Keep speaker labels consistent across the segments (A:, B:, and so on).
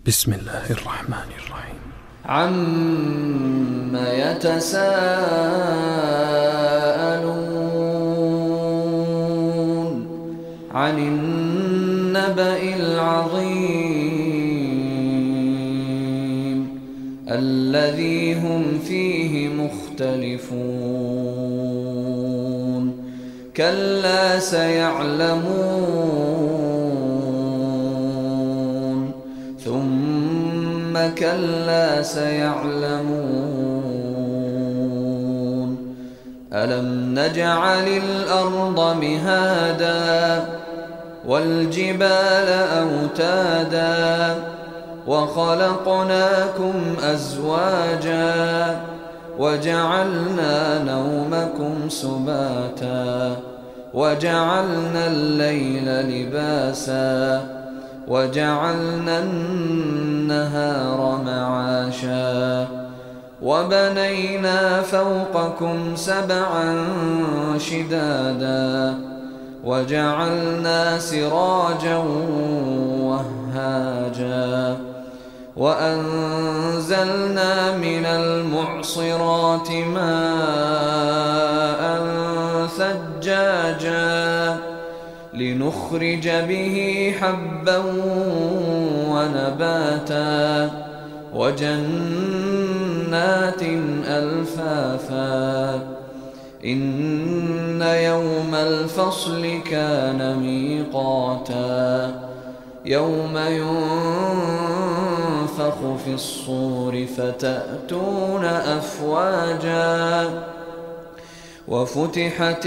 A: بسم الله الرحمن الرحيم.
B: عم يتساءلون عن النبأ العظيم الذي هم فيه مختلفون كلا سيعلمون ثم كلا سيعلمون ألم نجعل الأرض مهادا والجبال أوتادا وخلقناكم أزواجا وجعلنا نومكم سباتا وجعلنا الليل لباسا وجعلنا النهار معاشا وبنينا فوقكم سبعا شدادا وجعلنا سراجا وهاجا وأنزلنا من المعصرات ماء ثجاجا لنخرج به حبا ونباتا وجنات ألفافا إن يوم الفصل كان ميقاتا يوم ينفخ في الصور فتأتون أفواجا وفتحت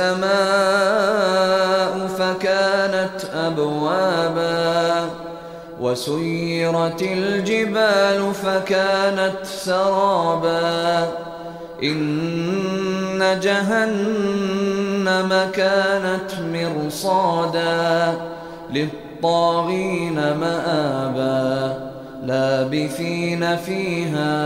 B: السماء فكانت أبوابا وسيرت الجبال فكانت سرابا إن جهنم كانت مرصادا للطاغين مآبا لابثين فيها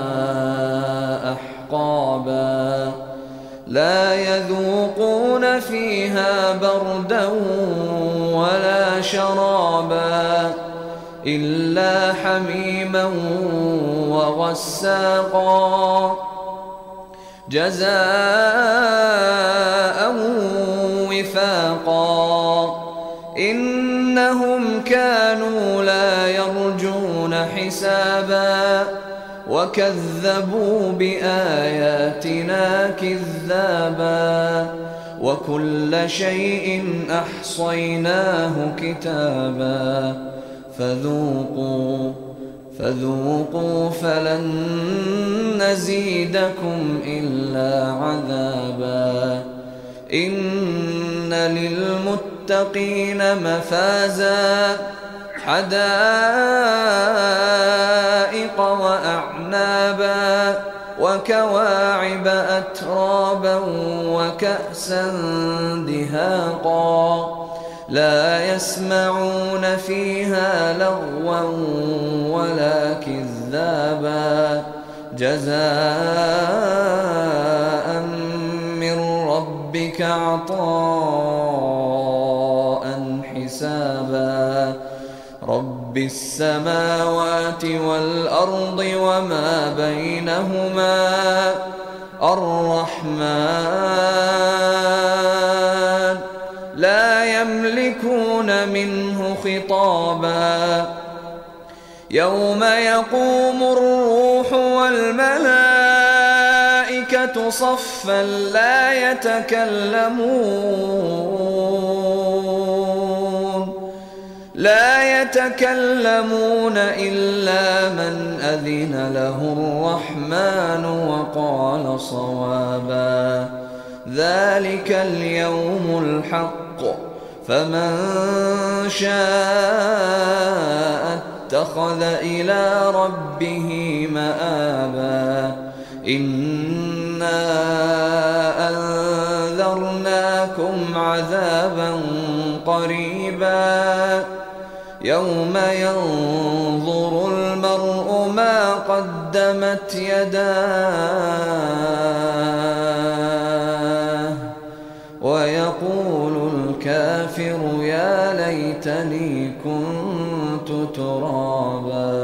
B: أحقابا لا يذوقون فيها بردا ولا شرابا إلا حميما وغساقا جزاء وفاقا إنهم كانوا لا يرجون حسابا وكذبوا بآياتنا كذابا وكل شيء أحصيناه كتابا فذوقوا فلن نزيدكم إلا عذابا إن للمتقين مفازا حدائق وأعنابا وكواعب أترابا وكأسا دهاقا لا يسمعون فيها لغوا ولا كذابا جزاء من ربك عطاء حسابا رب السماوات والأرض وما بينهما الرحمن لا يملكون منه خطابا يوم يقوم الروح والملائكة صفا لا يتكلمون إلا من أذن له الرحمن وقال صوابا ذلك اليوم الحق فمن شاء اتخذ إلى ربه مآبا إنا أنذرناكم عذابا قريبا يوم ينظر المرء ما قدمت يداه ويقول الكافر يا ليتني كنت ترابا